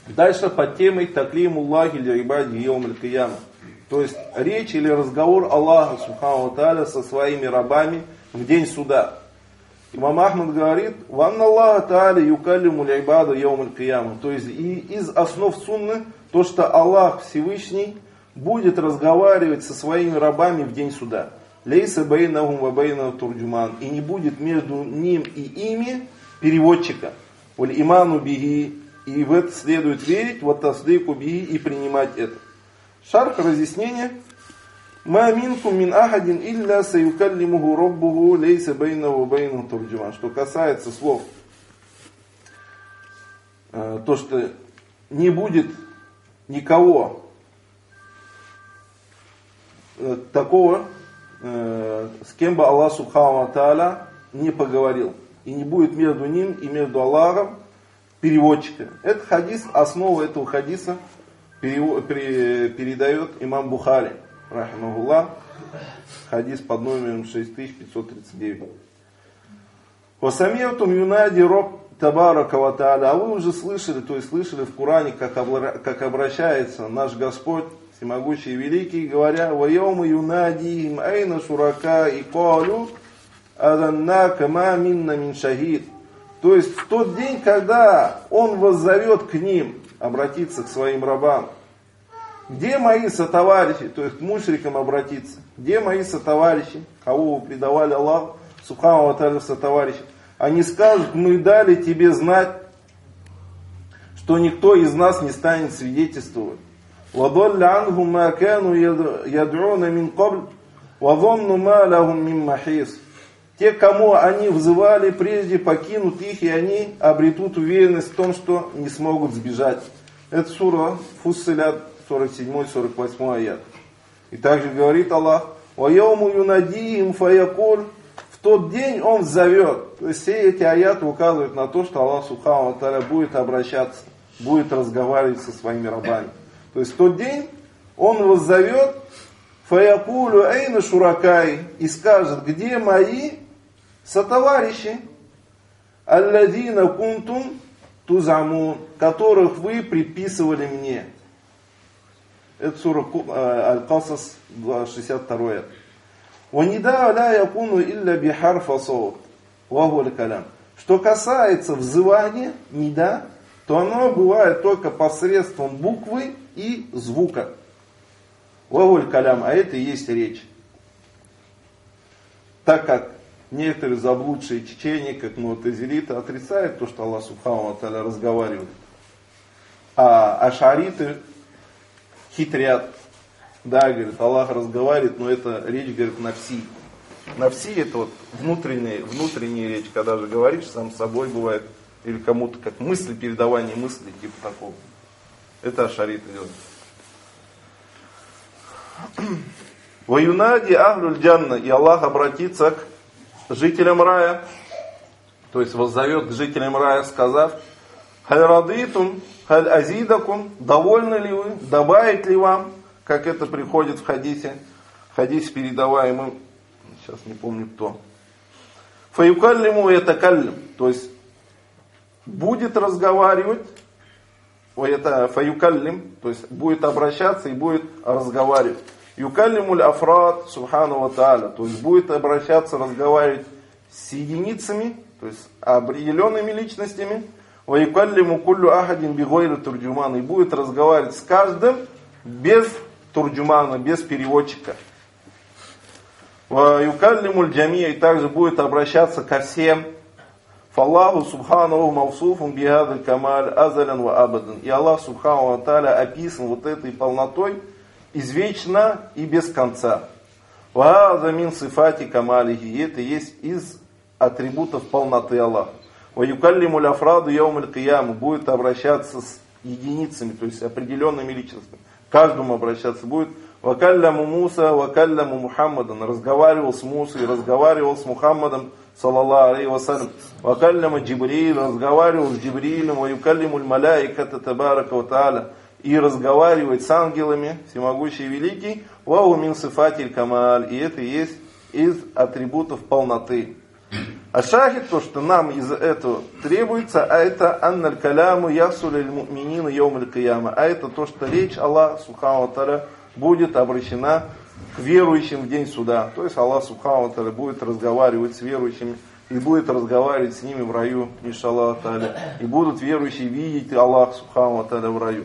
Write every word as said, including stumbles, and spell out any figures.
Дальше под темой таклимуллахи ли ибади йаум аль-кияма. То есть речь или разговор Аллаха субхану ва тааля со своими рабами в день суда. Имам Ахмад говорит: «Ванна Аллаха тааля юкаллиму л'ибада йаум аль-кияма». То есть и из основ сунны то, что Аллах Всевышний будет разговаривать со своими рабами в день суда. Лейса бейнахум ва бейна турджуман. И не будет между ним и ими переводчика. Валь иману бихи. И в это следует верить, вот тасдику бихи, и принимать это. Шарх, разъяснение. Ма минкум мин ахадин илля саюкаллимуху роббуху лейса бейнаху ва бейна турджуман. Что касается слов, то, что не будет никого такого, с кем бы Аллах субхану ва тааля не поговорил. И не будет между ним и между Аллахом переводчика. Этот хадис, основу этого хадиса передает имам Бухари, рахимахуллах, хадис под номером шесть тысяч пятьсот тридцать девять. «Васамиатум юнади роб табарака ва тааля». А вы уже слышали, то есть слышали в Коране, как, как обращается наш Господь, всемогущий и великий, говоря: «Ва яума юнадихим айна шурака и калю аданнака ма минна мин шахид». То есть в тот день, когда Он воззовет к ним, обратиться к своим рабам: где мои сотоварищи, то есть к мушрикам обратиться, где мои сотоварищи, кого вы предавали Аллаху субхану ва тааля сотоварищи, они скажут: мы дали тебе знать, что никто из нас не станет свидетельствовать. «Вадалля анхум ма кану яд'уна мин кабль, вадонну ма лахум мин махис». Те, кому они взывали прежде, покинут их, и они обретут уверенность в том, что не смогут сбежать. Это сура Фуссилят, сорок седьмой сорок восьмой аят. И также говорит Аллах: «Ва яуму юнадихим фаякуль». В тот день Он зовет. То есть все эти аяты указывают на то, что Аллах субхану ва тааля будет обращаться, будет разговаривать со своими рабами. То есть в тот день Он воззовет: фаякулю эйна шуракай, и скажет: где мои сотоварищи, алладина кунтум тузамун, которых вы приписывали мне. Это сура Аль-Касас, шестьдесят второй. Ванида ла якуну илля бихарфа саут, ваху аль-калям. Что касается взывания, нида, то оно бывает только посредством буквы и звука. Ваху аль-калям, а это и есть речь. Так как некоторые заблудшие чечении, как му'тазилиты, отрицают то, что Аллах субхану ва тааля разговаривает. А ашариты хитрят. Да, говорит, Аллах разговаривает, но это речь, говорит, нафси. Нафси — это вот внутренняя, внутренняя речь, когда же говоришь сам с собой, бывает, или кому-то как мысли, передавание мыслей, типа такого. Это ашариты делают. «Ваюнади ахлюль джанна», и Аллах обратится к жителям рая, то есть воззовет к жителям рая, сказав: «Халь радитум, халь азидакум», довольны ли вы, добавить ли вам, как это приходит в хадисе, в хадисе передаваемым, сейчас не помню кто. «Фаюкаллиму ятакаллим», то есть будет разговаривать, это фаюкаллим, то есть будет обращаться и будет разговаривать. Юкаллимуль афрад субхану ва тааля, то есть будет обращаться, разговаривать с единицами, то есть определенными личностями. Ва юкаллиму куллю ахадин бигойри турджумана, и будет разговаривать с каждым без турджумана, без переводчика. Ва юкаллимуль джамия, и также будет обращаться ко всем. Фаллаху субхану мавсуфун бихадаль камаль азалян ва абадан. И Аллах субхану ва тааля описан вот этой полнотой, извечно и без конца. Вааза мин сифати камалихи, и это есть из атрибутов полноты Аллаха. Ва юкаллимуль афраду яум аль-кияму, будет обращаться с единицами, то есть определенными личностями. Каждому обращаться будет. Ва калляму Муса, ва калляму Мухаммадан, разговаривал с Мусой, разговаривал с Мухаммадом, саллаллаху алейхи ва саллям. Ва калляма Джибриль, разговаривал с Джибрилем. Ва юкаллимуль маляиката табарака ва тааля, и разговаривать с ангелами, всемогущий и великий. Вау мин сифатиль камаль, и это есть из атрибутов полноты. А шахид, то, что нам из этого требуется, а это анналь каляму ясулиль му'минина йомаль кияма. А это то, что речь Аллаха субхану ва тааля будет обращена к верующим в день суда. То есть Аллах субхану ва тааля будет разговаривать с верующими и будет разговаривать с ними в раю, иншаллаху тааля. И будут верующие видеть Аллах субхану ва тааля в раю.